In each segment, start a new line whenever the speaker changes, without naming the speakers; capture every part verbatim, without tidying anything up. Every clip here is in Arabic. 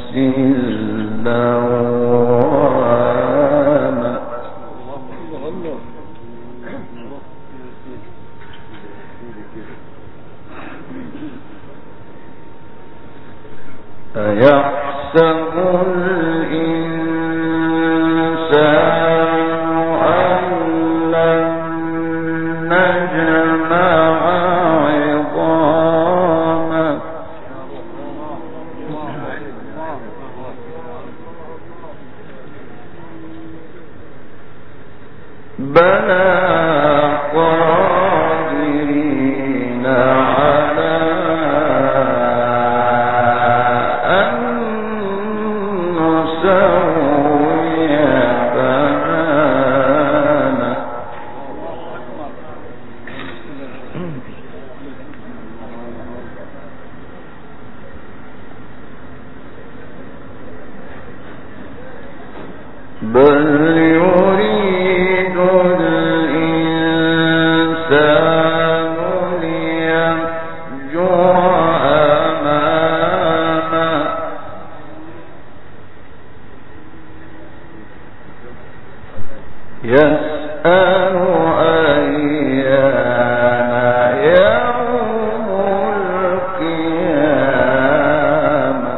اللوامة أيحسب الإنسان أن لن نجمع عظامه بلى قادرين على أن نسوي بنانه بل يريد الإنسان ليفجر أمامه يسأل أيان يوم القيامة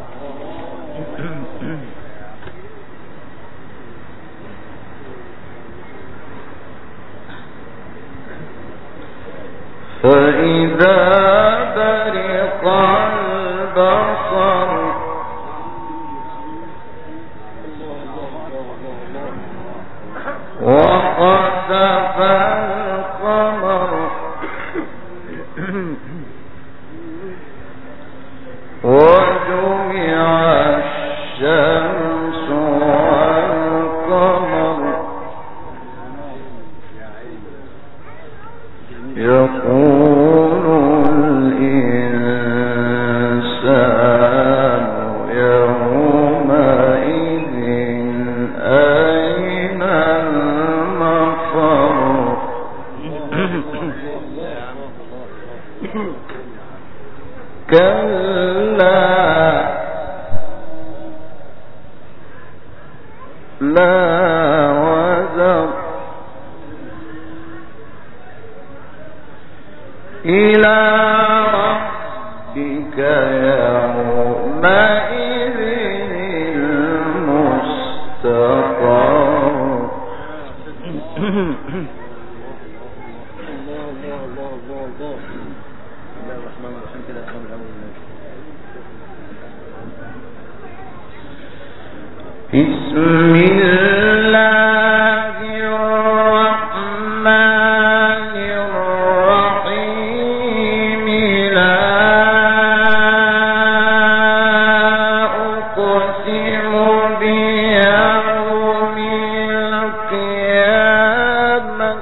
فإذا برق البصر وخسف القمر وجمع الشمس والقمر يقول الإنسان يومئذ أين المفر كلا لا وزر إلى ربك يومئذ المستقر بسم الله الرحمن الرحيم لا أقسم بيوم القيامة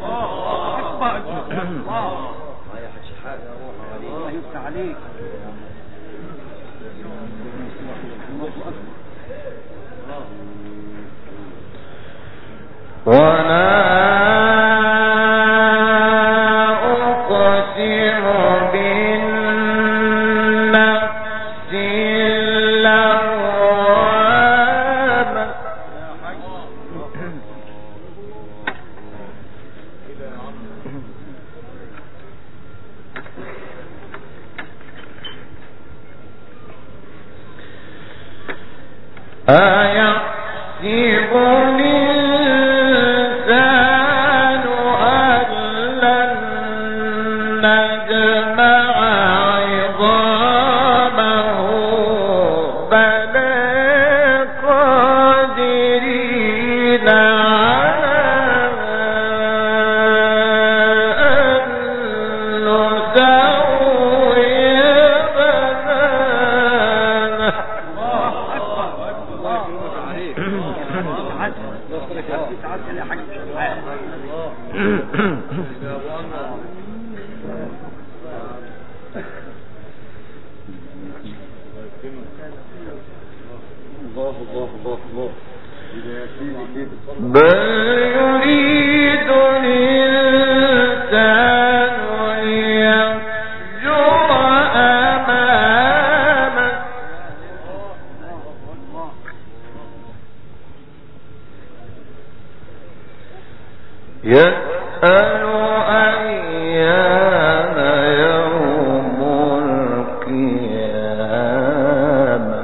ولا أقسم بالنفس اللوامة أيحسب الإنسان أن لن نجمع عظامه بلى قادرين على أن نسوي بنانه بل يريد الإنسان ليفجر أمامه يسأل أيان يوم القيامة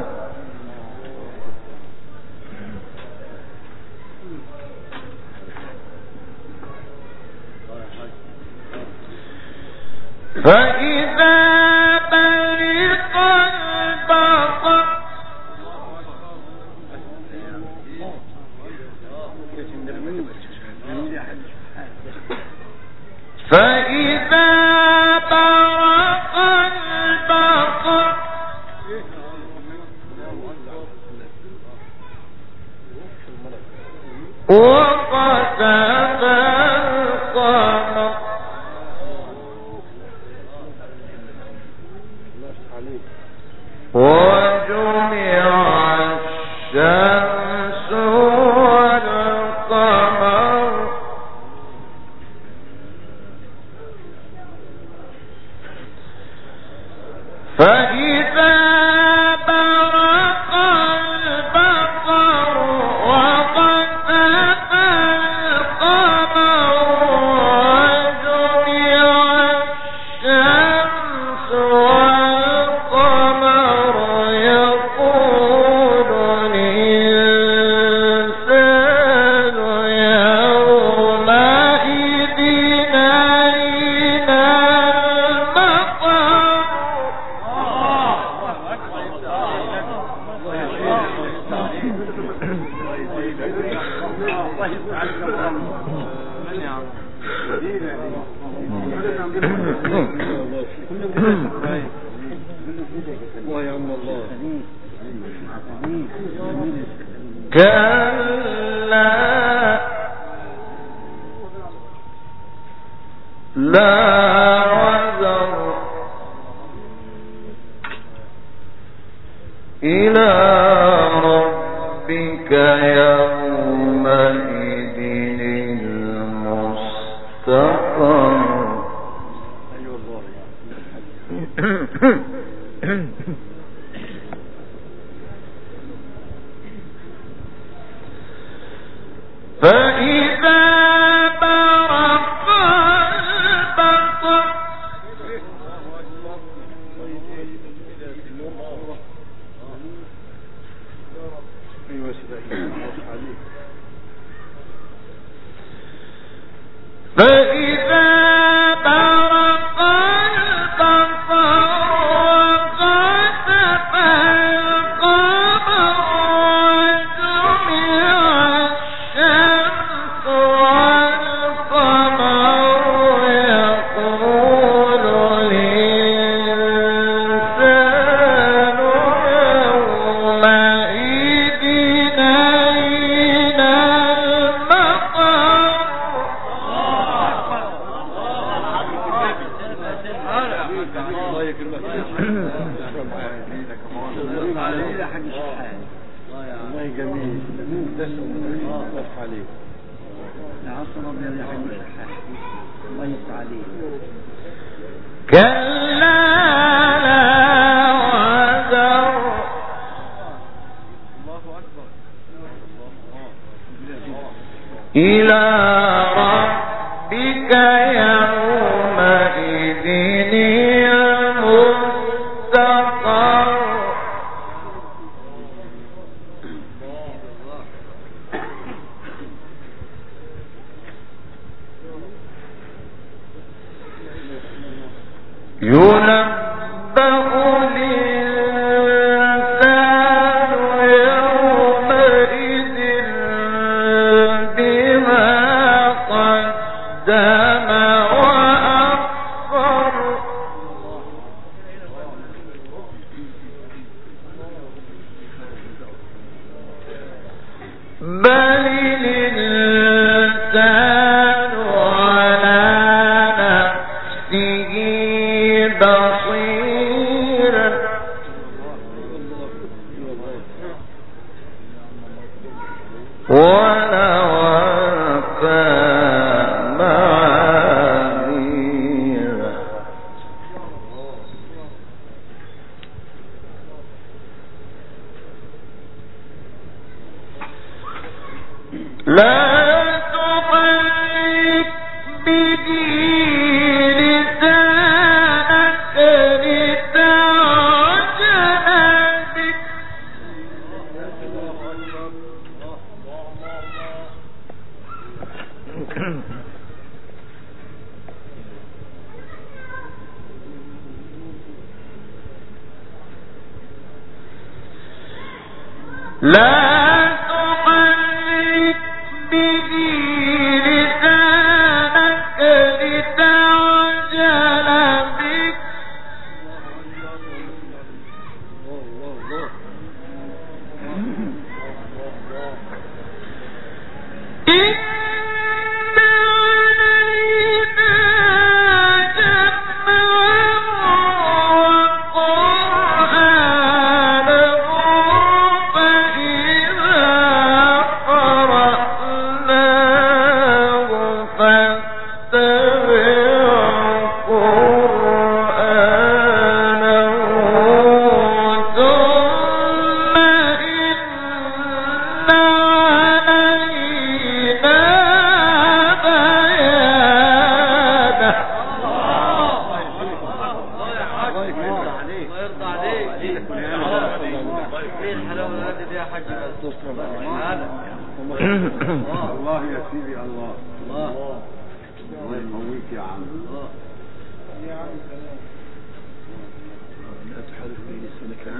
فإذا برق البصر فإذا برق البصر وخسف القمر وجمع الشمس والقمر فإذا برق البصر وخسف القمر وجمع الشمس والقمر يقول الإنسان يومئذ أين المفر كلا لا وزر إلى ربك يومئذ المستقر فإذا برق البصر فإذا برق البصر وخسف القمر وجمع الشمس والقمر يقول الإنسان يومئذ أين المفر
الله جميل الله عليك العصر ابيض يا حبيبي الله يفتح عليك
كلا لا وزر إلى ربك يومئذ المستقر ينبأ الإنسان يومئذ بما قدم وأخر بل الإنسان على نفسه بصير ولو ألقى معاذيره لا تحرك
الله يا سيدي الله الله الله يقويك يا عم يا عم لا تحرك به لسانك عن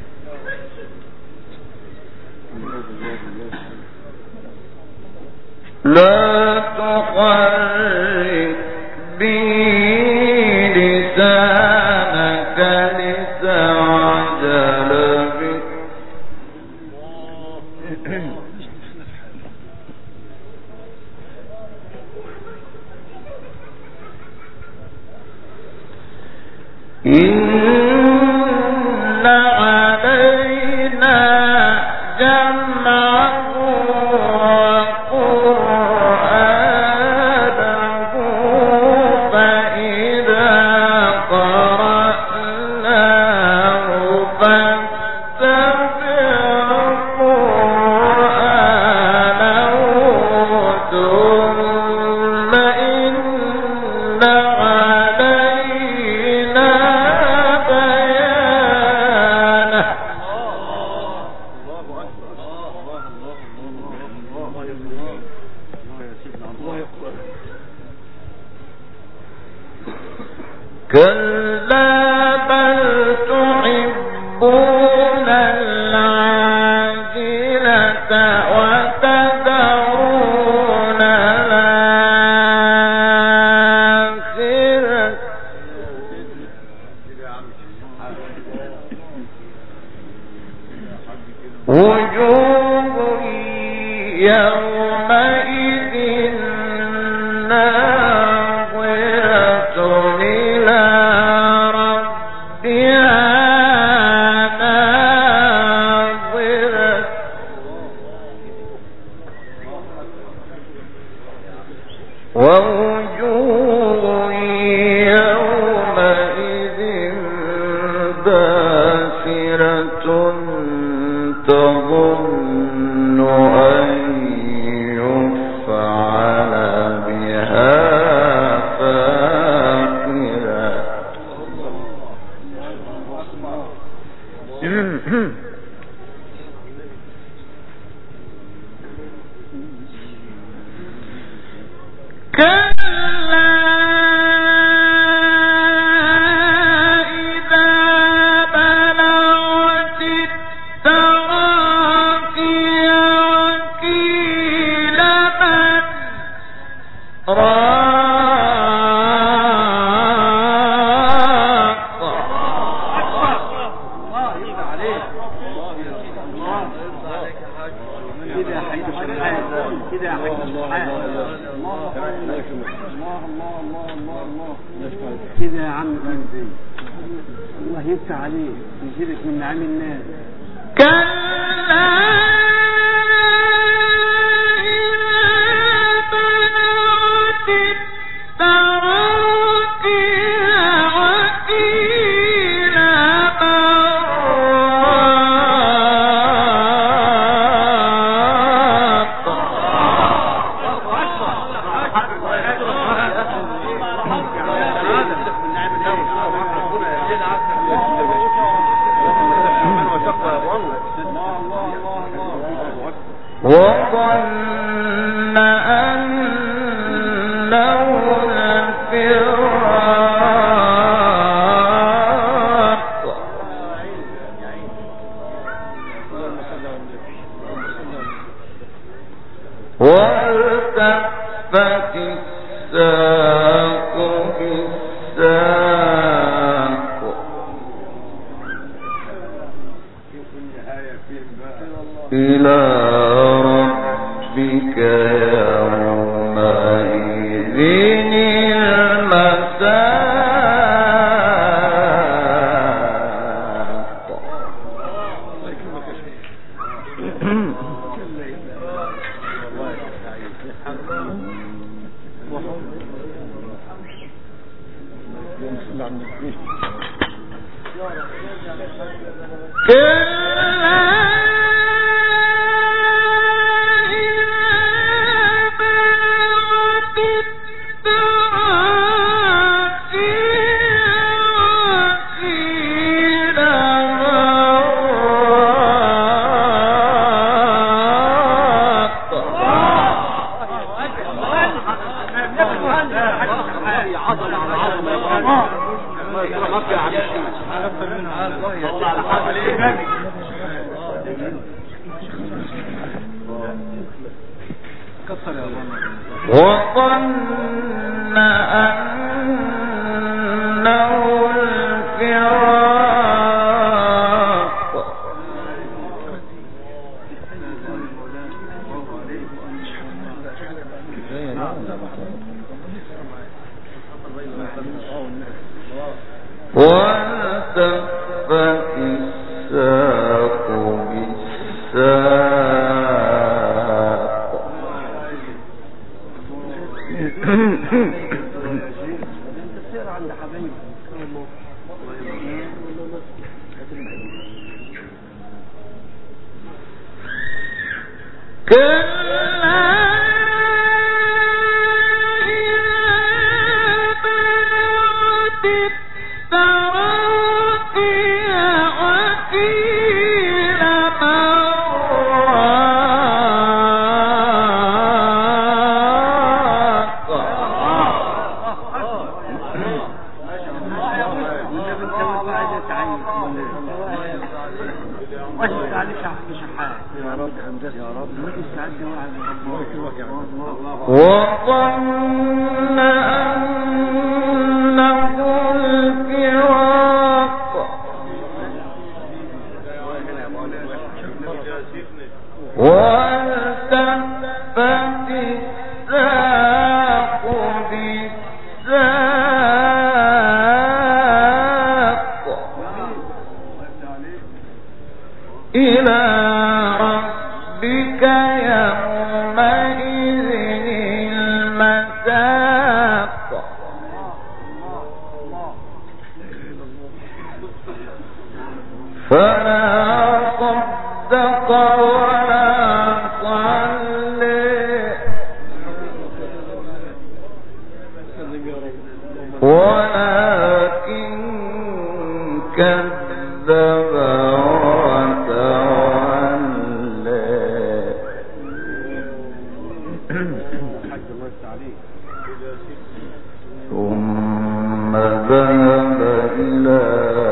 لا تحرك به لسانك لتعجل به إن علينا جمعه وقرآنه فإذا قرأناه فاتبع قرآنه ثم إن علينا بيانه كلا بل تحبون العاجلة وتذرون الآخرة وجوه يومئذ ناظرة إلى ربها ناظرة ووجوه يومئذ باسرة تظن أن يفعل بها فاقرة كلا إذا بلغت التراقي وقيل من راق
الله يرضى عليك الله يرضى عليك يا حاج كده يا حاج سبحان كده يا حاج سبحان الله الله الله الله الله كده يا عم قلبي الله يفتح عليك يجيبك من نعم الناس
كلا إذا بلغت التراقي وقيل وظن أنه الفراق وظن أنه الفراق والتفت الساق بالساق وظن أنه الفراق والتفت الساق بالساق إلى ربك يومئذ المساق فلا صدق ولا صلى ولكن كذب ثم ذهب إلى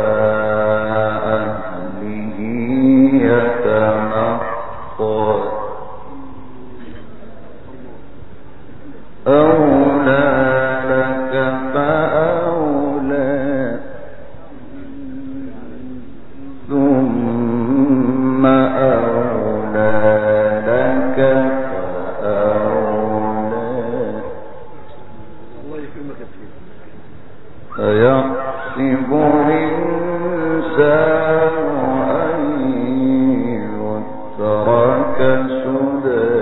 أهله يتمطى أولى لك فأولى ثم أولى لك أيحسب الإنسان أن يترك سدى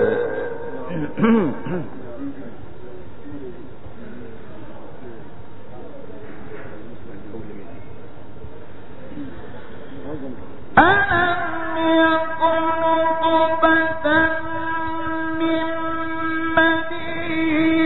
ألم يكن نطفة من مني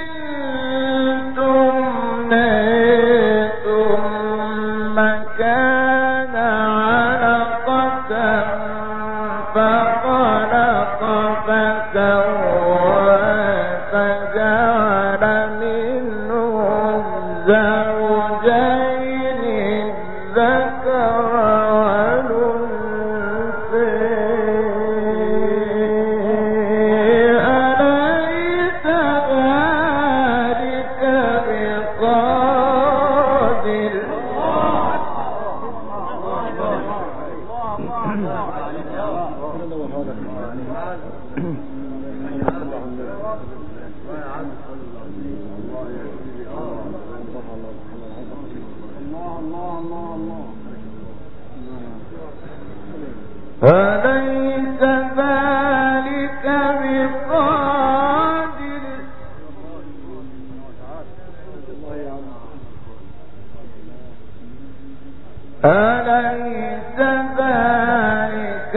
أليس ذلك بقادر أليس ذلك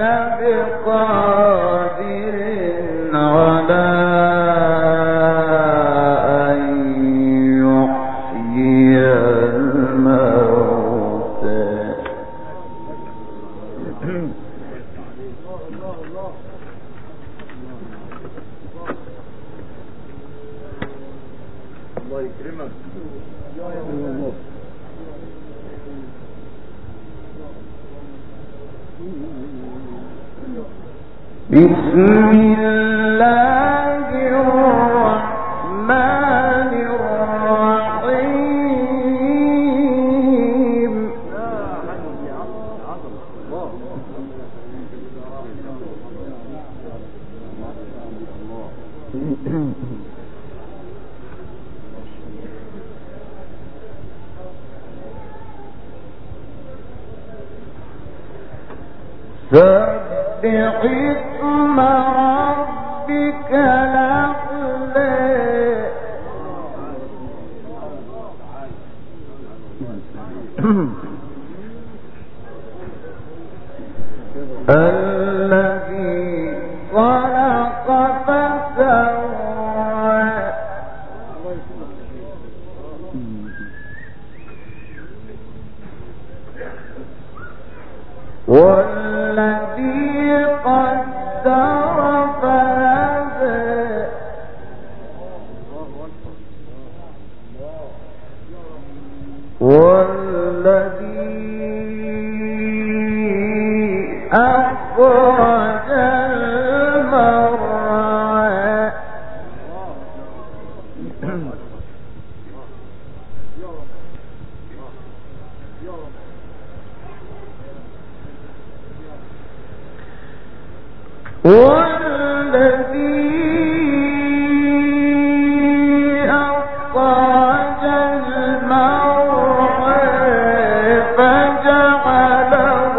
بقادر على أن يحيي الموتى
الله يكرمك الله.
بسم الله الرحمن الرحيم سبح اسم ربك الأعلى الذي خلق فسوى والذي قدر فهدى والذي أخرج المرعى والذي أخرج المرعى فجعله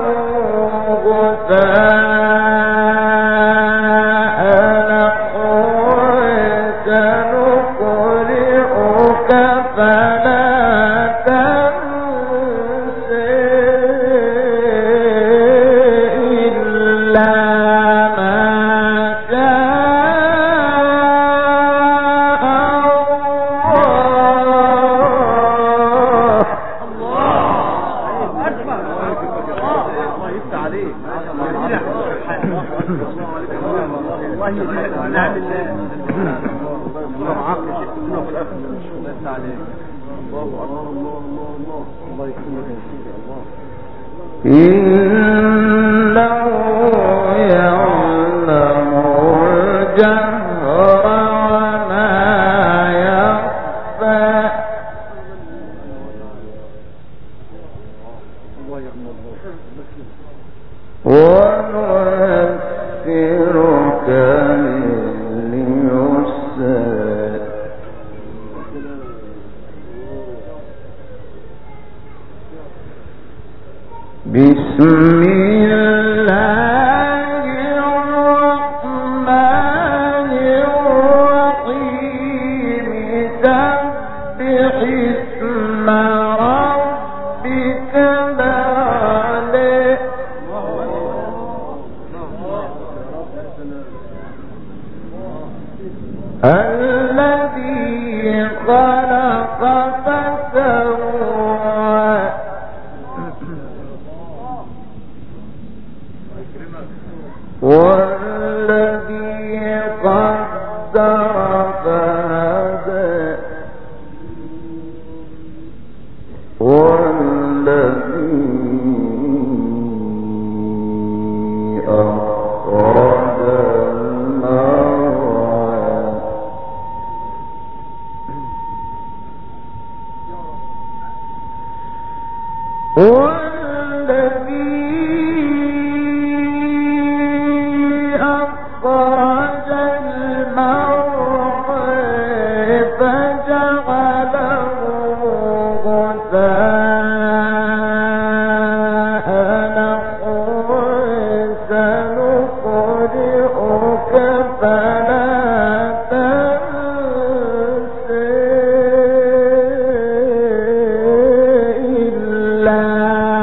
غثاء نحوا سنقرئك فلا تنسى إلا إنه يعلم الجهر وما يخفى ونيسرك لليسر بسم الله الرحمن الرحيم سبح اسم ربك الأعلى الذي خلق فسوى والذي قدر فهدى والذي أخرج المرعى والذي أخرج المرعى فجعله غثاء نحوا سنقرئك فلا تنسى إلا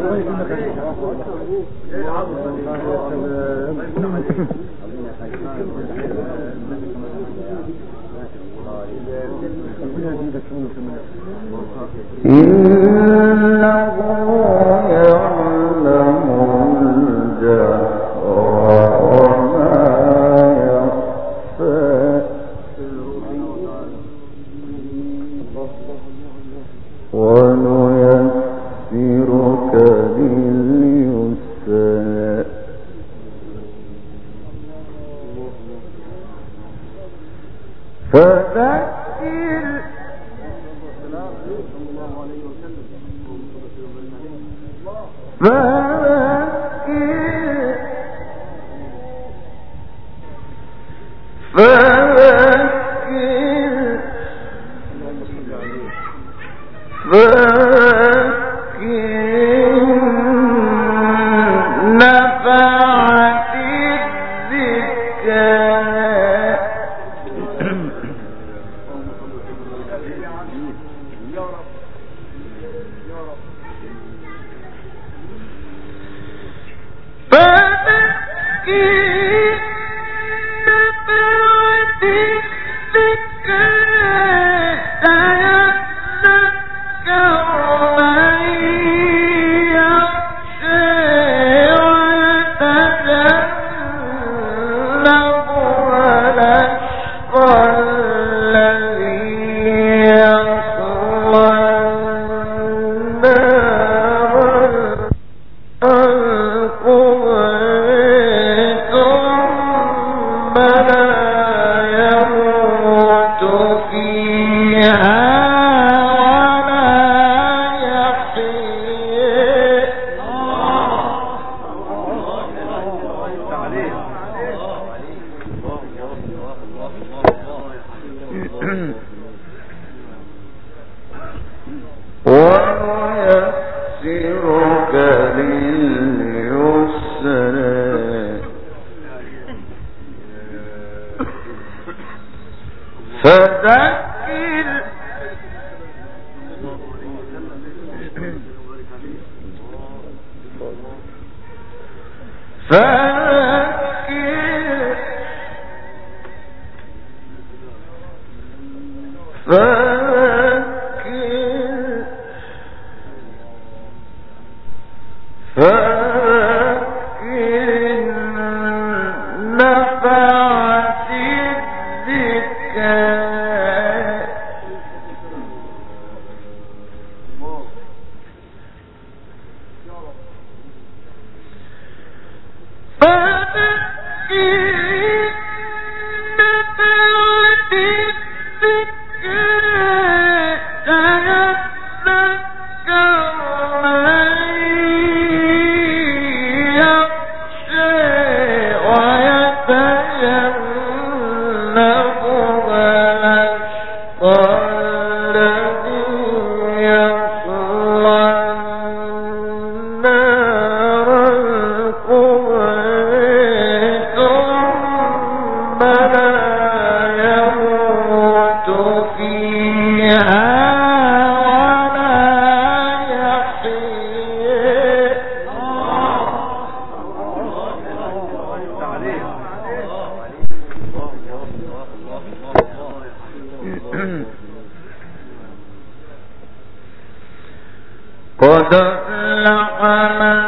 قد أفلح من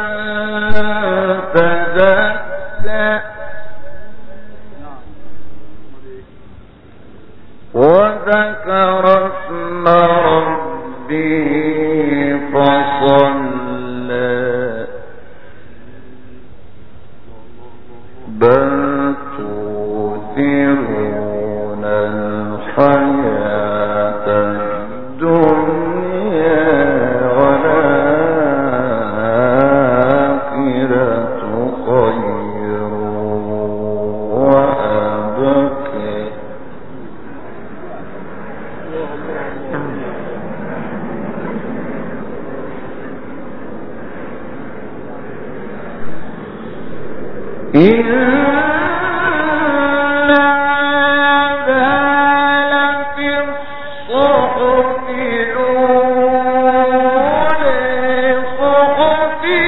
تزكى وذكر اسم ربه فصلى بل تؤثرون الحياة الدنيا والآخرة خير وأبقى إن هذا لفي الصحف الأولى صحف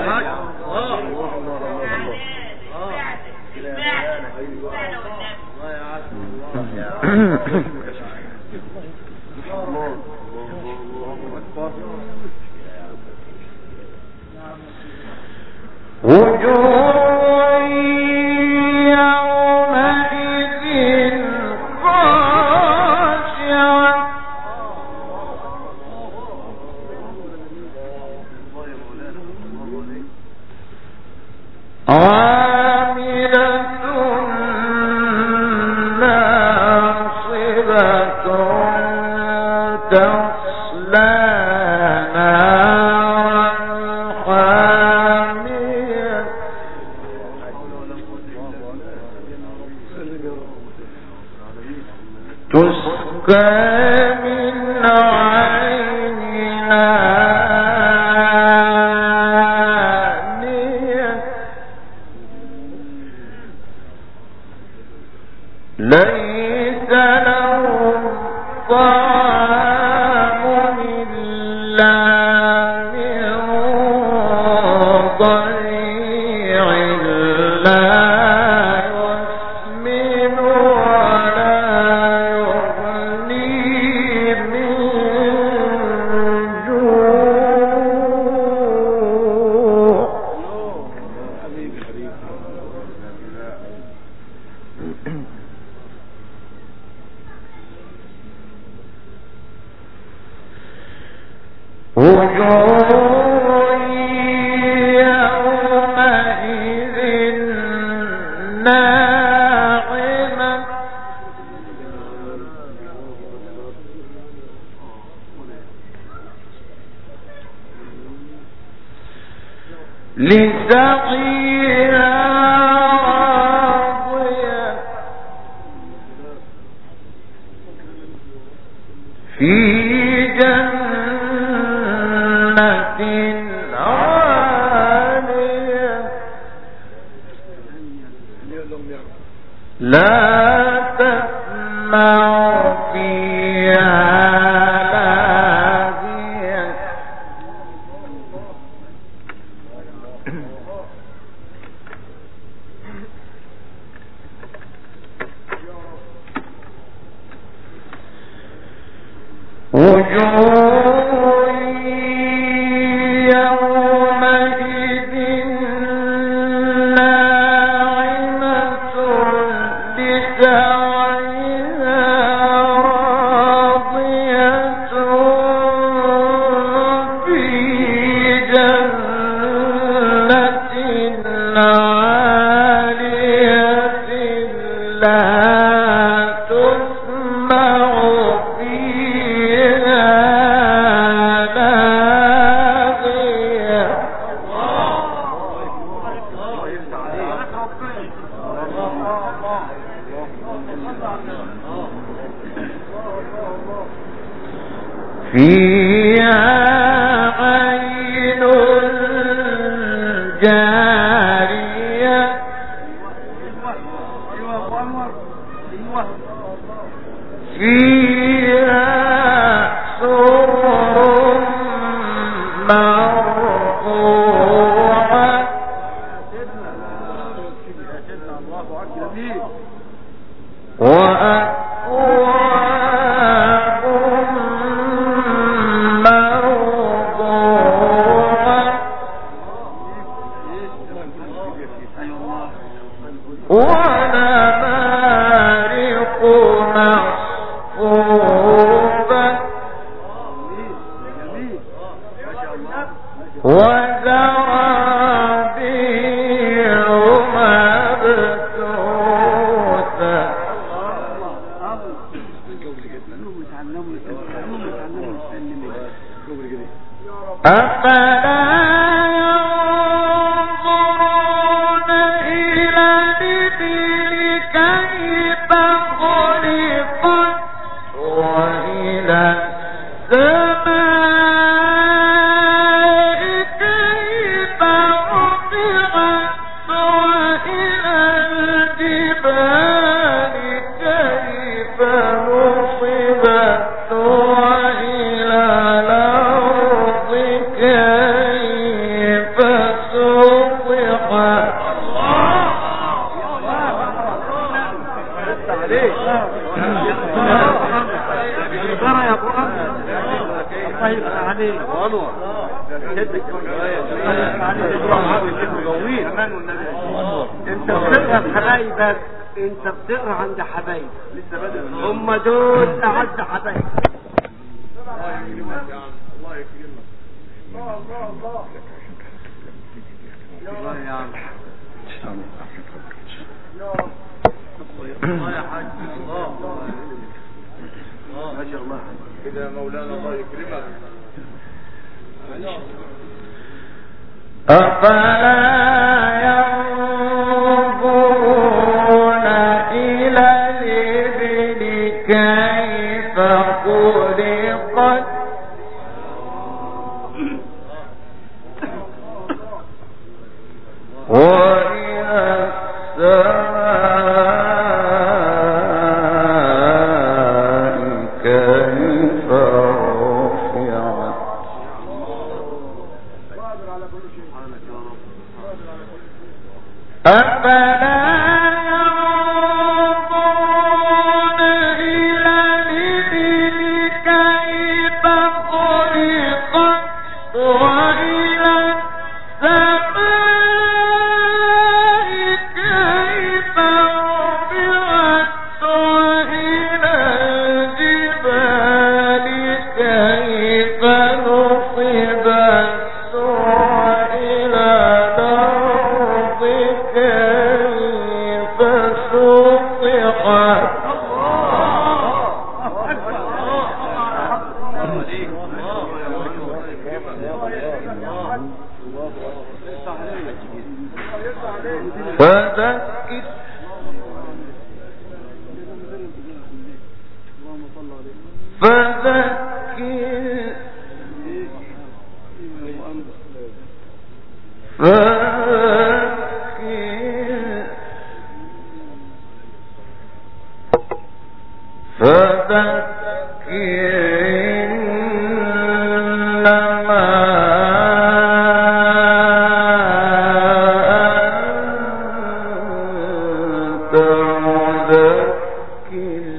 أفلا ينظرون إلى الإبل
انت بتقرا حبايبك، انت بتقرا عند حبايب هم دول اعز حبايب. الله يكرمك يا عم، الله يكرمك. الله الله الله يا عم، الله يا حاج، الله الله ما شاء الله كده يا مولانا، الله يكرمك.
أفلا ينظرون إلى الإبل كيف خلقت وإلى السماء كيف رفعت أفلا ينظرون إلى الإبل كيف خلقت وإلى السماء كيف رفعت وإلى الجبال كيف نصبت وإلى الأرض كيف سطحت فذكر فذكر فذكر فذكر إنما أنت مذكر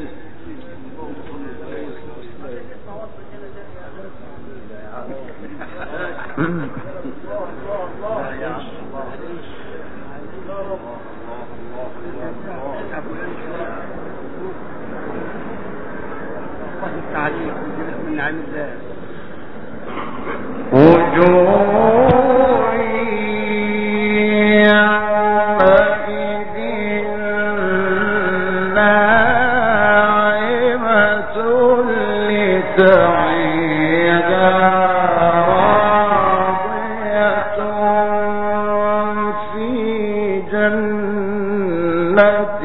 وجوه يومئذ ناعمة لسعيها راضية في جنة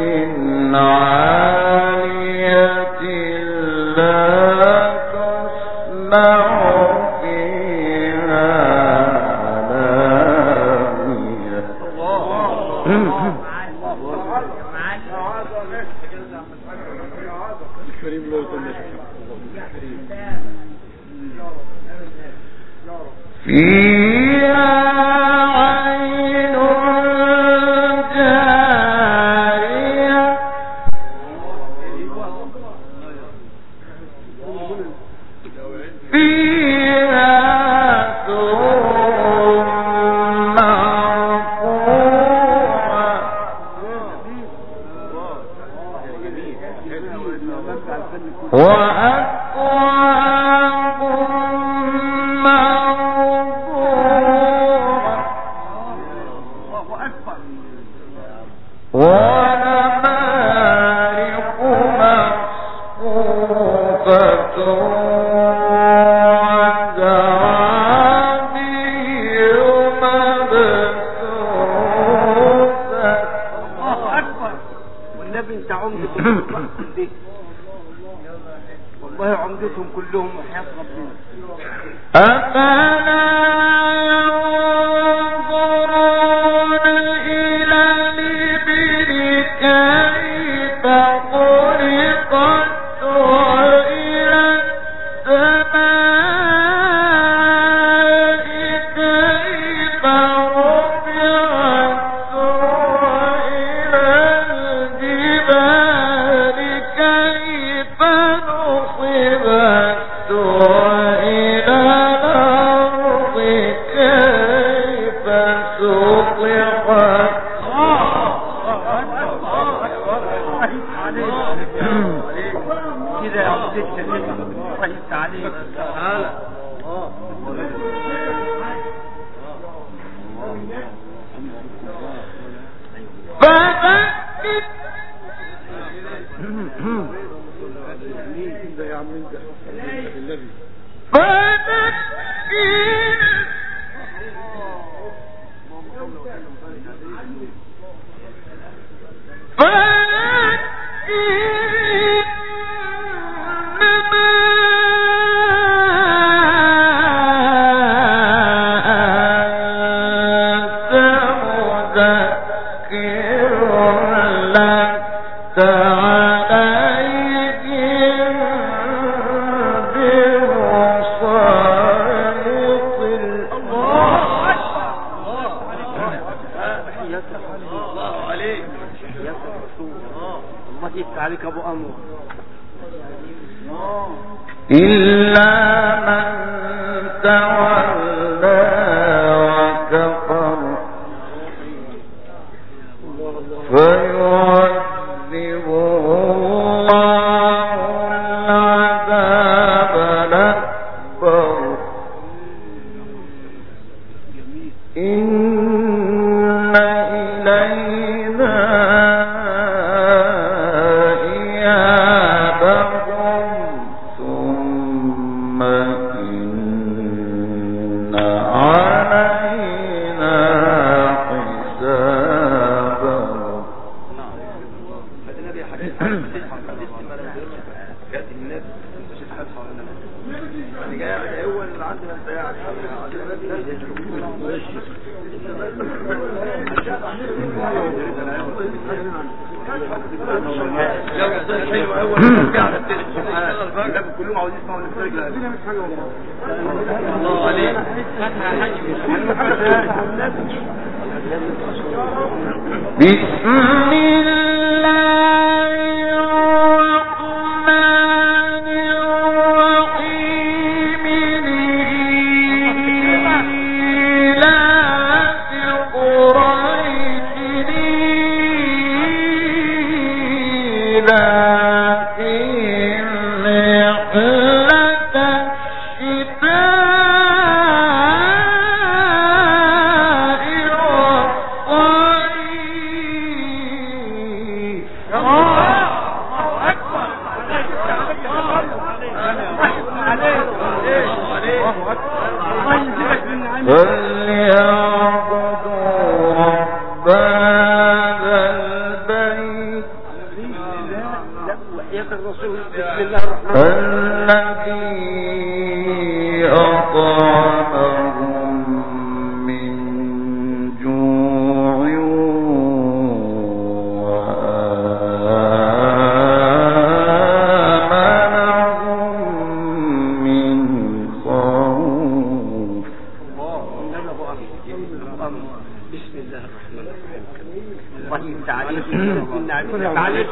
عالية لا تسمع فيها لاغية فيها عين جارية فيها سرر مرفوعة
كده يا عبد كويس عليك تعالى عليك ابو انور
إلا من تولى وكفر فيعذبه الله العذاب الأكبر إن إلينا
كلهم عاوزين يسمعوا الرجاله الله عليك
بسم الله الرحمن الرحيم لإيلاف قريش إيلافهم رحلة الشتاء فليعبدوا رب هذا البيت الذي أطعمهم من جوع وآمنهم من خوف.
بسم الله الرحمن الرحيم. الله تعالى تعالى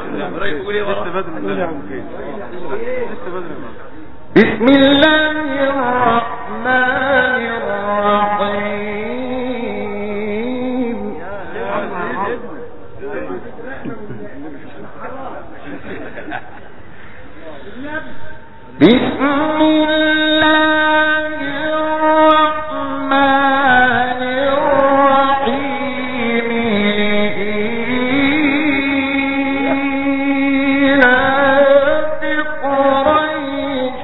بسم الله الرحمن الرحيم بسم الله الرحمن الرحيم إيلاف قريش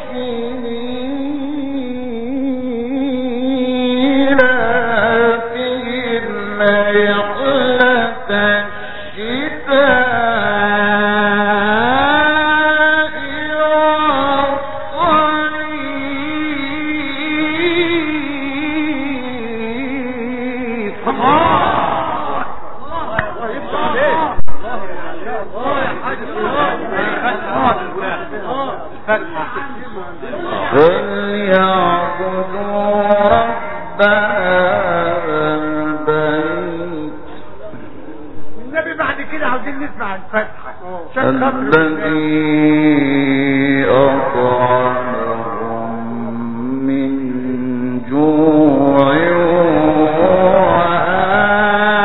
إيلافهم رحلة فليعبدوا رب هذا البيت
النبي بعد كده عاوزين نسمع الفتحة
الذي أطعمهم من جوع وآمنهم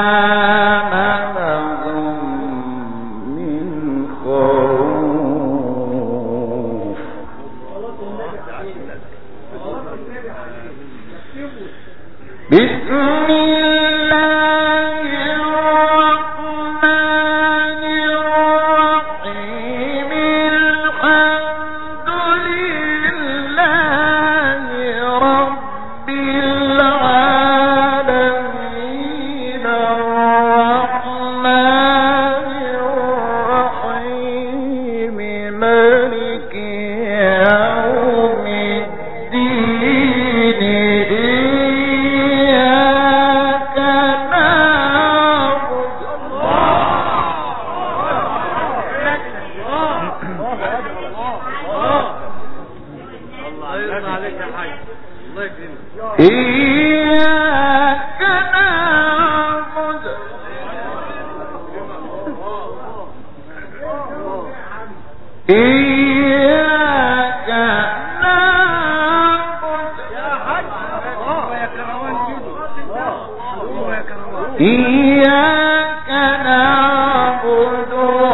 إياك نعبد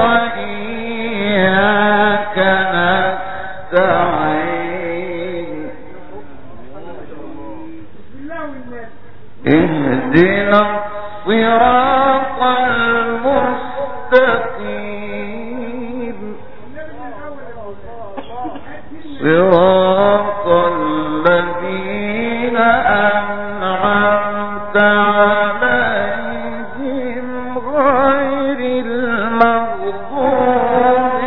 وإياك نستعين اهدنا الصراط المستقيم صراط الذين أنعمت عليهم غير المغضوب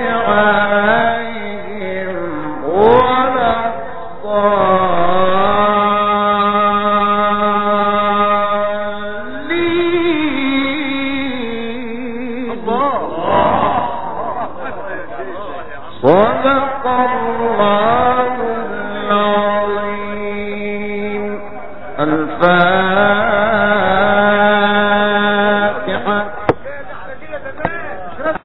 عليهم ولا الضالين. صدق الله العظيم. الفاتحة.